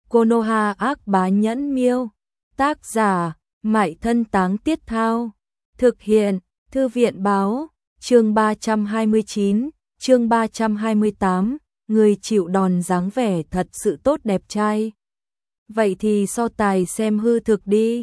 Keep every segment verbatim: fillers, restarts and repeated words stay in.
Konoha ác bá nhẫn miêu. Tác giả, Mại Thân Táng Tiết Thao. Thực hiện, Thư viện báo. Chương ba trăm hai mươi chín, chương ba trăm hai mươi tám, người chịu đòn dáng vẻ thật sự tốt đẹp trai. Vậy thì so tài xem hư thực đi.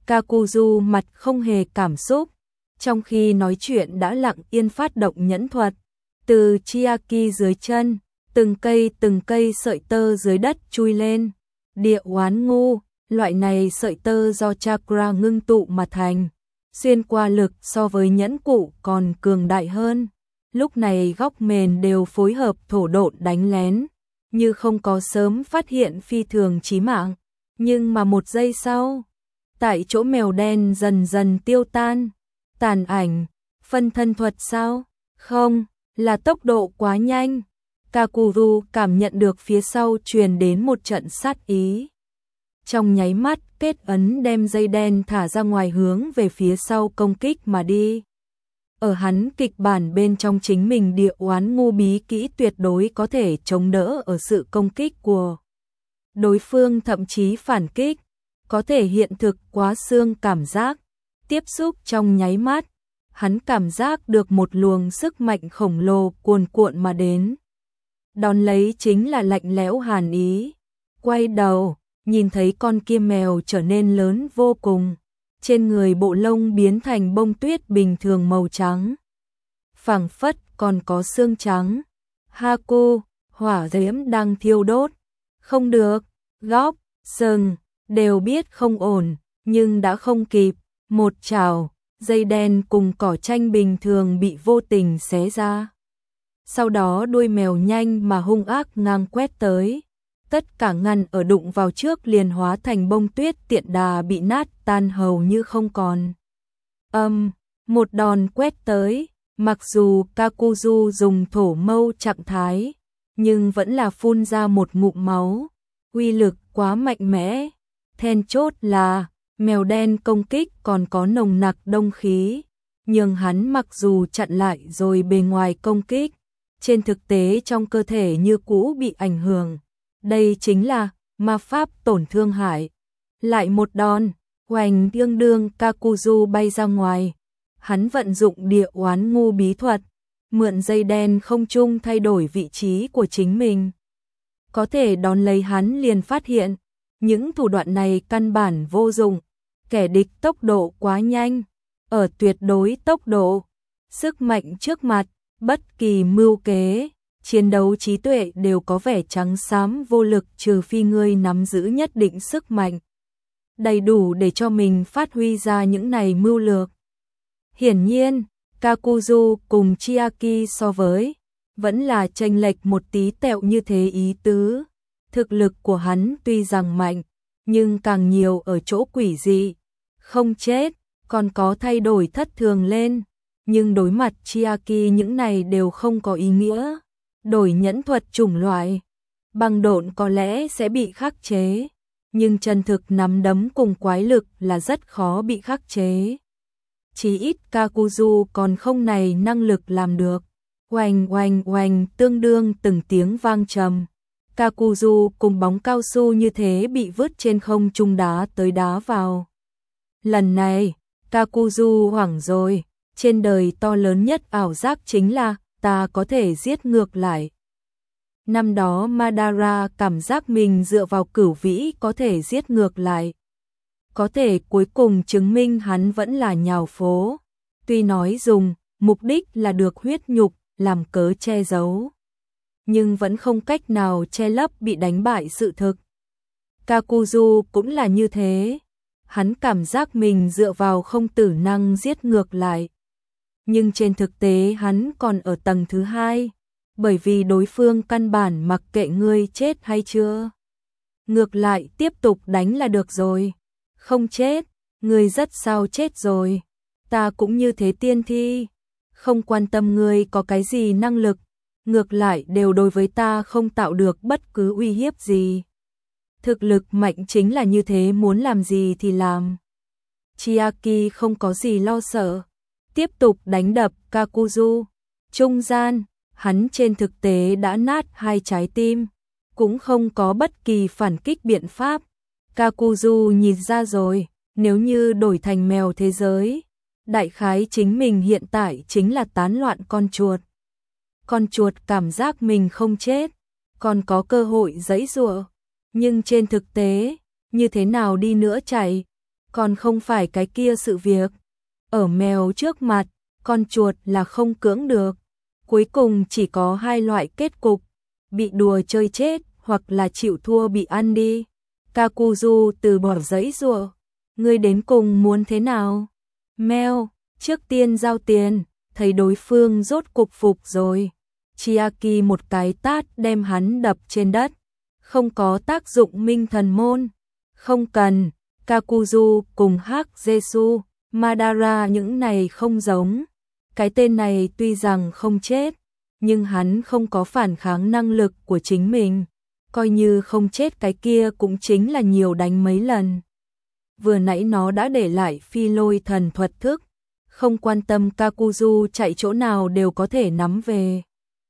Kakuzu mặt không hề cảm xúc, trong khi nói chuyện đã lặng yên phát động nhẫn thuật. Từ Chiaki dưới chân, từng cây từng cây sợi tơ dưới đất chui lên. Địa oán ngu, loại này sợi tơ do chakra ngưng tụ mà thành, xuyên qua lực so với nhẫn cụ còn cường đại hơn. Lúc này góc mền đều phối hợp thổ độn đánh lén, như không có sớm phát hiện phi thường chí mạng. Nhưng mà một giây sau, tại chỗ mèo đen dần dần tiêu tan. Tàn ảnh, phân thân thuật sao? Không, là tốc độ quá nhanh. Kakuzu cảm nhận được phía sau truyền đến một trận sát ý. Trong nháy mắt, kết ấn đem dây đen thả ra ngoài hướng về phía sau công kích mà đi. Ở hắn kịch bản bên trong chính mình địa oán ngu bí kỹ tuyệt đối có thể chống đỡ ở sự công kích của đối phương, thậm chí phản kích, có thể hiện thực quá xương cảm giác. Tiếp xúc trong nháy mắt, hắn cảm giác được một luồng sức mạnh khổng lồ cuồn cuộn mà đến. Đón lấy chính là lạnh lẽo hàn ý. Quay đầu, nhìn thấy con kia mèo trở nên lớn vô cùng. Trên người bộ lông biến thành bông tuyết bình thường màu trắng. Phảng phất còn có xương trắng. Haku, hỏa diễm đang thiêu đốt. Không được, góc, sừng, đều biết không ổn, nhưng đã không kịp. Một chảo, dây đen cùng cỏ tranh bình thường bị vô tình xé ra. Sau đó đuôi mèo nhanh mà hung ác ngang quét tới. Tất cả ngăn ở đụng vào trước liền hóa thành bông tuyết tiện đà bị nát tan hầu như không còn. Âm, um, một đòn quét tới, mặc dù Kakuzu dùng thổ mâu trạng thái, nhưng vẫn là phun ra một ngụm máu. Uy lực quá mạnh mẽ. Then chốt là mèo đen công kích còn có nồng nặc đông khí, nhưng hắn mặc dù chặn lại rồi bề ngoài công kích, trên thực tế trong cơ thể như cũ bị ảnh hưởng. Đây chính là ma pháp tổn thương hại. Lại một đòn, hoành đương đương Kakuzu bay ra ngoài. Hắn vận dụng địa oán ngu bí thuật, mượn dây đen không trung thay đổi vị trí của chính mình. Có thể đón lấy hắn liền phát hiện, những thủ đoạn này căn bản vô dụng. Kẻ địch tốc độ quá nhanh, ở tuyệt đối tốc độ, sức mạnh trước mặt, bất kỳ mưu kế, chiến đấu trí tuệ đều có vẻ trắng xám vô lực, trừ phi ngươi nắm giữ nhất định sức mạnh đầy đủ để cho mình phát huy ra những này mưu lược. Hiển nhiên, Kakuzu cùng Chiaki so với, vẫn là chênh lệch một tí tẹo như thế ý tứ. Thực lực của hắn tuy rằng mạnh, nhưng càng nhiều ở chỗ quỷ dị. Không chết, còn có thay đổi thất thường lên. Nhưng đối mặt Chiaki những này đều không có ý nghĩa. Đổi nhẫn thuật chủng loại, băng độn có lẽ sẽ bị khắc chế. Nhưng chân thực nắm đấm cùng quái lực là rất khó bị khắc chế. Chỉ ít Kakuzu còn không này năng lực làm được. Oanh oanh oanh tương đương từng tiếng vang trầm. Kakuzu cùng bóng cao su như thế bị vứt trên không trung đá tới đá vào. Lần này, Kakuzu hoảng rồi, trên đời to lớn nhất ảo giác chính là ta có thể giết ngược lại. Năm đó Madara cảm giác mình dựa vào cửu vĩ có thể giết ngược lại. Có thể cuối cùng chứng minh hắn vẫn là nhào phố. Tuy nói dùng, mục đích là được huyết nhục, làm cớ che giấu. Nhưng vẫn không cách nào che lấp bị đánh bại sự thực. Kakuzu cũng là như thế. Hắn cảm giác mình dựa vào không tử năng giết ngược lại. Nhưng trên thực tế hắn còn ở tầng thứ hai, bởi vì đối phương căn bản mặc kệ ngươi chết hay chưa. Ngược lại tiếp tục đánh là được rồi. Không chết, ngươi rất sao chết rồi. Ta cũng như thế tiên thi. Không quan tâm ngươi có cái gì năng lực, ngược lại đều đối với ta không tạo được bất cứ uy hiếp gì. Thực lực mạnh chính là như thế, muốn làm gì thì làm. Chiaki không có gì lo sợ, tiếp tục đánh đập Kakuzu. Trung gian, hắn trên thực tế đã nát hai trái tim. cũng không có bất kỳ phản kích biện pháp. Kakuzu nhìn ra rồi, nếu như đổi thành mèo thế giới, đại khái chính mình hiện tại chính là tán loạn con chuột. Con chuột cảm giác mình không chết, còn có cơ hội giãy giụa, nhưng trên thực tế, như thế nào đi nữa chạy, còn không phải cái kia sự việc. Ở mèo trước mặt, con chuột là không cưỡng được. Cuối cùng chỉ có hai loại kết cục, bị đùa chơi chết hoặc là chịu thua bị ăn đi. Kakuzu từ bỏ giãy giụa, ngươi đến cùng muốn thế nào? Mèo, trước tiên giao tiền, thấy đối phương rốt cục phục rồi. Chiaki một cái tát đem hắn đập trên đất. Không có tác dụng minh thần môn. Không cần, Kakuzu cùng Hắc Jesu, Madara những này không giống. Cái tên này tuy rằng không chết, nhưng hắn không có phản kháng năng lực của chính mình. Coi như không chết cái kia cũng chính là nhiều đánh mấy lần. Vừa nãy nó đã để lại phi lôi thần thuật thức, không quan tâm Kakuzu chạy chỗ nào đều có thể nắm về.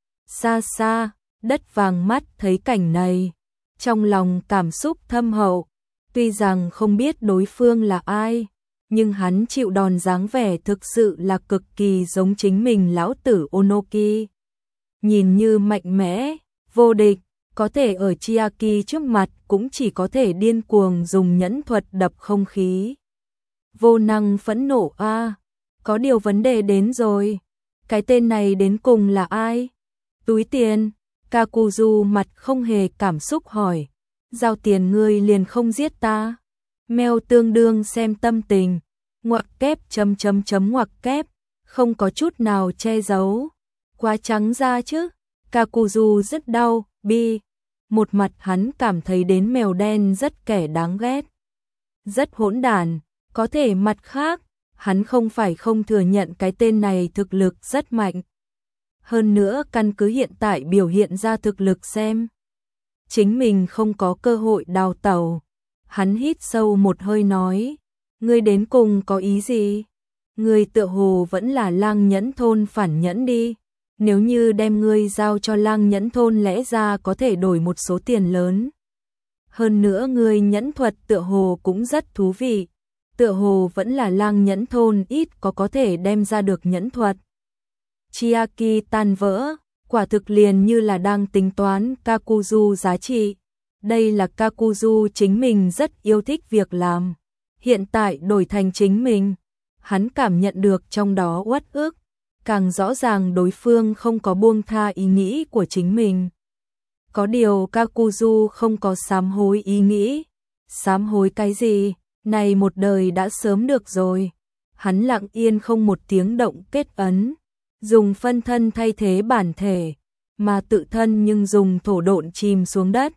Xa xa, Đất Vàng mắt thấy cảnh này, trong lòng cảm xúc thâm hậu, tuy rằng không biết đối phương là ai, nhưng hắn chịu đòn dáng vẻ thực sự là cực kỳ giống chính mình lão tử Onoki. Nhìn như mạnh mẽ, vô địch, có thể ở Chiaki trước mặt cũng chỉ có thể điên cuồng dùng nhẫn thuật đập không khí. Vô năng phẫn nộ a, à, có điều vấn đề đến rồi. Cái tên này đến cùng là ai? Túi tiền, Kakuzu mặt không hề cảm xúc hỏi. Giao tiền ngươi liền không giết ta. Mèo tương đương xem tâm tình. Ngoặc kép chấm chấm chấm ngoặc kép, không có chút nào che giấu. Quá trắng ra chứ. Kakuzu rất đau, bi. Một mặt hắn cảm thấy đến mèo đen rất kẻ đáng ghét. Rất hỗn đản, có thể mặt khác, hắn không phải không thừa nhận cái tên này thực lực rất mạnh. Hơn nữa căn cứ hiện tại biểu hiện ra thực lực xem. Chính mình không có cơ hội đào tẩu. Hắn hít sâu một hơi nói, ngươi đến cùng có ý gì? Ngươi tựa hồ vẫn là Lang Nhẫn thôn phản nhẫn đi. Nếu như đem ngươi giao cho Lang Nhẫn thôn lẽ ra có thể đổi một số tiền lớn. Hơn nữa ngươi nhẫn thuật tựa hồ cũng rất thú vị. Tựa hồ vẫn là Lang Nhẫn thôn ít có có thể đem ra được nhẫn thuật. Chiaki tan vỡ, quả thực liền như là đang tính toán Kakuzu giá trị. Đây là Kakuzu chính mình rất yêu thích việc làm. Hiện tại đổi thành chính mình, hắn cảm nhận được trong đó uất ức. Càng rõ ràng đối phương không có buông tha ý nghĩ của chính mình. Có điều Kakuzu không có sám hối ý nghĩ. Sám hối cái gì? Này một đời đã sớm được rồi. Hắn lặng yên không một tiếng động kết ấn. Dùng phân thân thay thế bản thể, mà tự thân nhưng dùng thổ độn chìm xuống đất.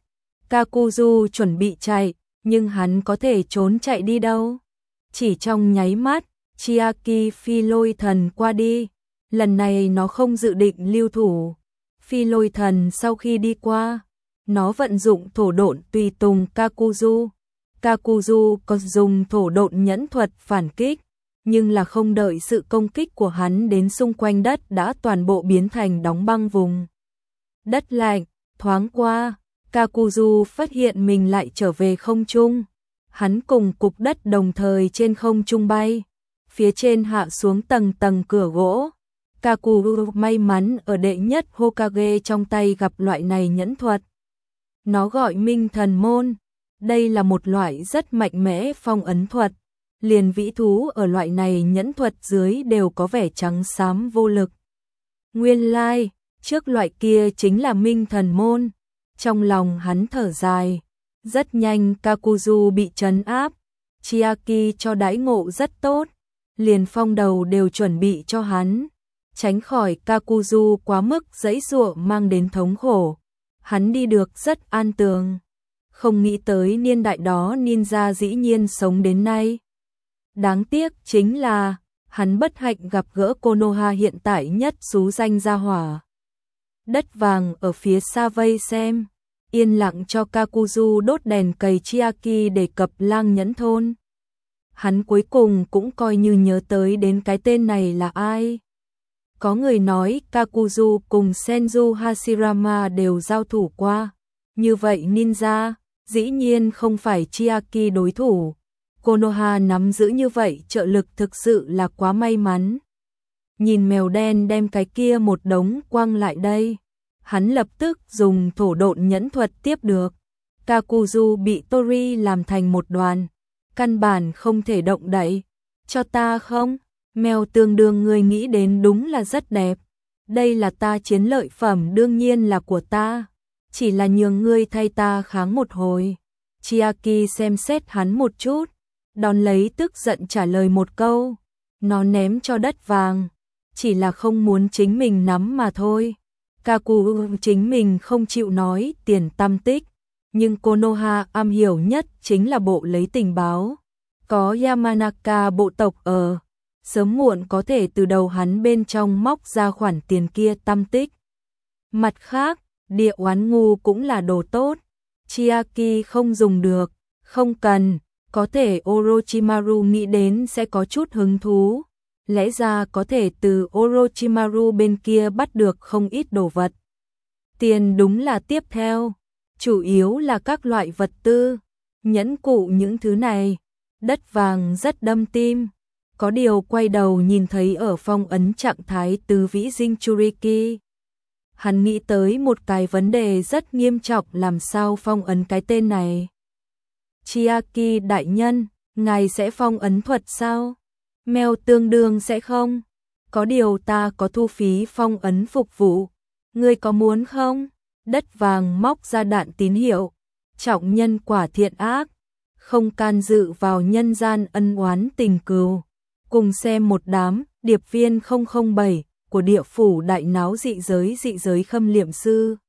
Kakuzu chuẩn bị chạy, nhưng hắn có thể trốn chạy đi đâu? Chỉ trong nháy mắt, Chiaki phi lôi thần qua đi. Lần này nó không dự định lưu thủ. Phi lôi thần sau khi đi qua, nó vận dụng thổ độn tùy tùng Kakuzu. Kakuzu có dùng thổ độn nhẫn thuật phản kích, nhưng là không đợi sự công kích của hắn đến xung quanh đất đã toàn bộ biến thành đóng băng vùng. Đất lạnh, thoáng qua, Kakuzu phát hiện mình lại trở về không trung. Hắn cùng cục đất đồng thời trên không trung bay, phía trên hạ xuống tầng tầng cửa gỗ. Kakuzu may mắn ở đệ nhất Hokage trong tay gặp loại này nhẫn thuật. Nó gọi Minh Thần Môn. Đây là một loại rất mạnh mẽ phong ấn thuật. Liền vĩ thú ở loại này nhẫn thuật dưới đều có vẻ trắng xám vô lực. Nguyên lai, like, trước loại kia chính là Minh Thần Môn. Trong lòng hắn thở dài. Rất nhanh Kakuzu bị trấn áp. Chiaki cho đãi ngộ rất tốt. Liền phong đầu đều chuẩn bị cho hắn. Tránh khỏi Kakuzu quá mức giãy giụa mang đến thống khổ. Hắn đi được rất an tường. Không nghĩ tới niên đại đó ninja dĩ nhiên sống đến nay. Đáng tiếc chính là hắn bất hạnh gặp gỡ Konoha hiện tại nhất xú danh gia hỏa. Đất Vàng ở phía xa vây xem, yên lặng cho Kakuzu đốt đèn cầy Chiaki đề cập Lang Nhẫn thôn. Hắn cuối cùng cũng coi như nhớ tới đến cái tên này là ai. Có người nói Kakuzu cùng Senju Hashirama đều giao thủ qua. Như vậy ninja, dĩ nhiên không phải Chiaki đối thủ. Konoha nắm giữ như vậy trợ lực thực sự là quá may mắn. Nhìn mèo đen đem cái kia một đống quăng lại đây, hắn lập tức dùng thổ độn nhẫn thuật tiếp được. Kakuzu bị Tori làm thành một đoàn, căn bản không thể động đậy. Cho ta không? Mèo tương đương người nghĩ đến đúng là rất đẹp. Đây là ta chiến lợi phẩm, đương nhiên là của ta. Chỉ là nhường ngươi thay ta kháng một hồi. Chiaki xem xét hắn một chút, đón lấy tức giận trả lời một câu. Nó ném cho đất vàng, chỉ là không muốn chính mình nắm mà thôi. Kaku chính mình không chịu nói tiền tâm tích, nhưng Konoha am hiểu nhất chính là bộ lấy tình báo. Có Yamanaka bộ tộc ở, sớm muộn có thể từ đầu hắn bên trong móc ra khoản tiền kia tâm tích. Mặt khác, địa oán ngu cũng là đồ tốt. Chiaki không dùng được, không cần, có thể Orochimaru nghĩ đến sẽ có chút hứng thú. Lẽ ra có thể từ Orochimaru bên kia bắt được không ít đồ vật. Tiền đúng là tiếp theo, chủ yếu là các loại vật tư, nhẫn cụ những thứ này. Đất vàng rất đâm tim. Có điều quay đầu nhìn thấy ở phong ấn trạng thái tứ vĩ Jinchuriki. Hắn nghĩ tới một cái vấn đề rất nghiêm trọng, làm sao phong ấn cái tên này. Chiaki đại nhân, ngài sẽ phong ấn thuật sao? Mèo tương đương sẽ không. Có điều ta có thu phí phong ấn phục vụ. Ngươi có muốn không? Đất vàng móc ra đạn tín hiệu. Trọng nhân quả thiện ác, không can dự vào nhân gian ân oán tình cừu. Cùng xem một đám điệp viên không không bảy của địa phủ đại náo dị giới dị giới khâm liệm sư.